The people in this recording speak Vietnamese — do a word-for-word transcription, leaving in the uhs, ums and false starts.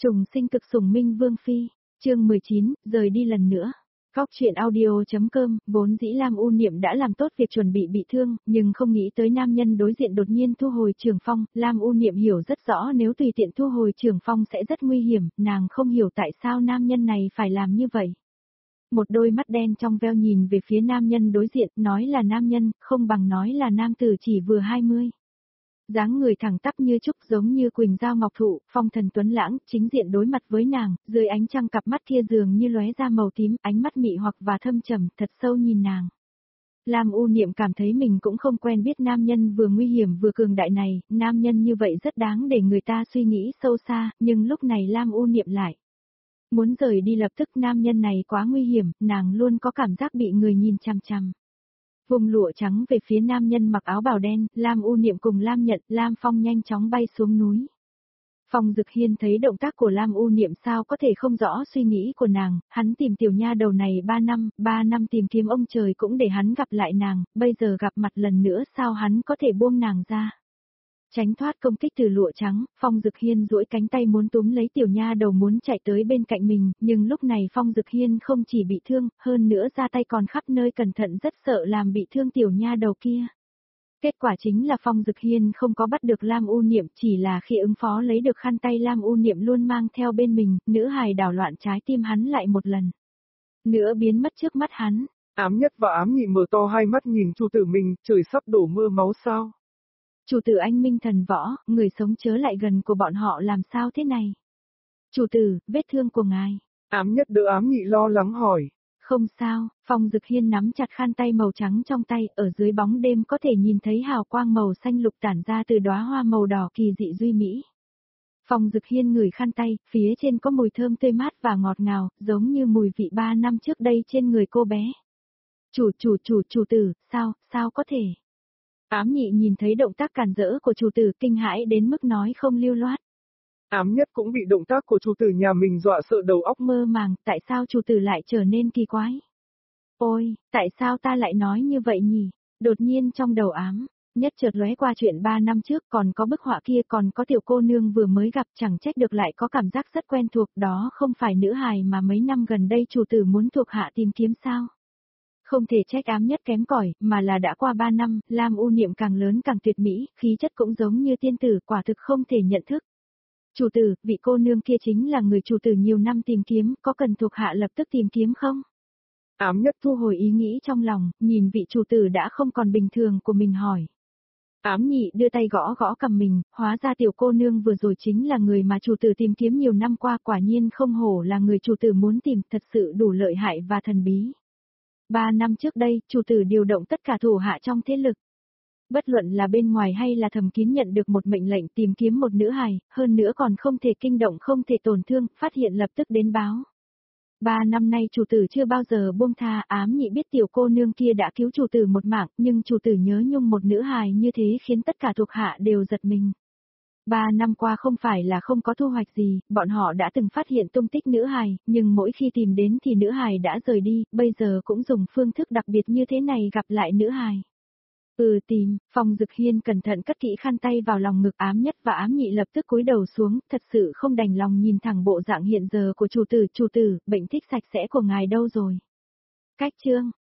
Trùng sinh cực sủng minh vương phi, chương mười chín, rời đi lần nữa. Góc chuyện audio.com, vốn dĩ Lam U Niệm đã làm tốt việc chuẩn bị bị thương, nhưng không nghĩ tới nam nhân đối diện đột nhiên thu hồi trường phong, Lam U Niệm hiểu rất rõ nếu tùy tiện thu hồi trường phong sẽ rất nguy hiểm, nàng không hiểu tại sao nam nhân này phải làm như vậy. Một đôi mắt đen trong veo nhìn về phía nam nhân đối diện, nói là nam nhân, không bằng nói là nam tử chỉ vừa hai mươi. Dáng người thẳng tắp như trúc giống như quỳnh giao ngọc thụ, phong thần tuấn lãng, chính diện đối mặt với nàng, dưới ánh trăng cặp mắt kia dường như lóe ra màu tím, ánh mắt mị hoặc và thâm trầm, thật sâu nhìn nàng. Lam U Niệm cảm thấy mình cũng không quen biết nam nhân vừa nguy hiểm vừa cường đại này, nam nhân như vậy rất đáng để người ta suy nghĩ sâu xa, nhưng lúc này Lam U Niệm lại muốn rời đi lập tức, nam nhân này quá nguy hiểm, nàng luôn có cảm giác bị người nhìn chằm chằm. Vùng lụa trắng về phía nam nhân mặc áo bào đen, Lam U Niệm cùng Lam Nhận, Lam Phong nhanh chóng bay xuống núi. Phong Dực Hiên thấy động tác của Lam U Niệm sao có thể không rõ suy nghĩ của nàng, hắn tìm tiểu nha đầu này ba năm, ba năm tìm kiếm ông trời cũng để hắn gặp lại nàng, bây giờ gặp mặt lần nữa sao hắn có thể buông nàng ra. Tránh thoát công kích từ lụa trắng, Phong Dực Hiên duỗi cánh tay muốn túm lấy tiểu nha đầu muốn chạy tới bên cạnh mình, nhưng lúc này Phong Dực Hiên không chỉ bị thương, hơn nữa ra tay còn khắp nơi cẩn thận rất sợ làm bị thương tiểu nha đầu kia. Kết quả chính là Phong Dực Hiên không có bắt được Lam U Niệm, chỉ là khi ứng phó lấy được khăn tay Lam U Niệm luôn mang theo bên mình, nữ hài đảo loạn trái tim hắn lại một lần nữa biến mất trước mắt hắn. Ám Nhất và Ám Nhị mở to hai mắt nhìn chủ tử mình, trời sắp đổ mưa máu sao? Chủ tử anh minh thần võ, người sống chớ lại gần của bọn họ làm sao thế này? Chủ tử, vết thương của ngài. Ám Nhất đỡ Ám Nhị lo lắng hỏi. Không sao, Phong Dực Hiên nắm chặt khăn tay màu trắng trong tay, ở dưới bóng đêm có thể nhìn thấy hào quang màu xanh lục tản ra từ đóa hoa màu đỏ kỳ dị duy mỹ. Phong Dực Hiên ngửi khăn tay, phía trên có mùi thơm tươi mát và ngọt ngào, giống như mùi vị ba năm trước đây trên người cô bé. Chủ chủ chủ chủ tử, sao, sao có thể? Ám Nhị nhìn thấy động tác cản rỡ của chủ tử kinh hãi đến mức nói không lưu loát. Ám Nhất cũng bị động tác của chủ tử nhà mình dọa sợ đầu óc mơ màng, tại sao chủ tử lại trở nên kỳ quái? Ôi, tại sao ta lại nói như vậy nhỉ? Đột nhiên trong đầu Ám Nhất chợt lóe qua chuyện ba năm trước, còn có bức họa kia, còn có tiểu cô nương vừa mới gặp, chẳng trách được lại có cảm giác rất quen thuộc, đó không phải nữ hài mà mấy năm gần đây chủ tử muốn thuộc hạ tìm kiếm sao? Không thể trách Ám Nhất kém cỏi, mà là đã qua ba năm, Lam U Niệm càng lớn càng tuyệt mỹ, khí chất cũng giống như tiên tử, quả thực không thể nhận thức. Chủ tử, vị cô nương kia chính là người chủ tử nhiều năm tìm kiếm, có cần thuộc hạ lập tức tìm kiếm không? Ám Nhất thu hồi ý nghĩ trong lòng, nhìn vị chủ tử đã không còn bình thường của mình hỏi. Ám Nhị đưa tay gõ gõ cầm mình, hóa ra tiểu cô nương vừa rồi chính là người mà chủ tử tìm kiếm nhiều năm qua, quả nhiên không hổ là người chủ tử muốn tìm, thật sự đủ lợi hại và thần bí. Ba năm trước đây, chủ tử điều động tất cả thủ hạ trong thế lực. Bất luận là bên ngoài hay là thầm kín nhận được một mệnh lệnh tìm kiếm một nữ hài, hơn nữa còn không thể kinh động không thể tổn thương, phát hiện lập tức đến báo. Ba năm nay chủ tử chưa bao giờ buông tha. Ám Nhị biết tiểu cô nương kia đã cứu chủ tử một mạng, nhưng chủ tử nhớ nhung một nữ hài như thế khiến tất cả thuộc hạ đều giật mình. Ba năm qua không phải là không có thu hoạch gì, bọn họ đã từng phát hiện tung tích nữ hài, nhưng mỗi khi tìm đến thì nữ hài đã rời đi, bây giờ cũng dùng phương thức đặc biệt như thế này gặp lại nữ hài. Ừ tìm, Phong Dực Hiên cẩn thận cất kỹ khăn tay vào lòng ngực Ám Nhất và Ám Nhị lập tức cúi đầu xuống, thật sự không đành lòng nhìn thẳng bộ dạng hiện giờ của chủ tử, chủ tử, bệnh thích sạch sẽ của ngài đâu rồi? Cách chương,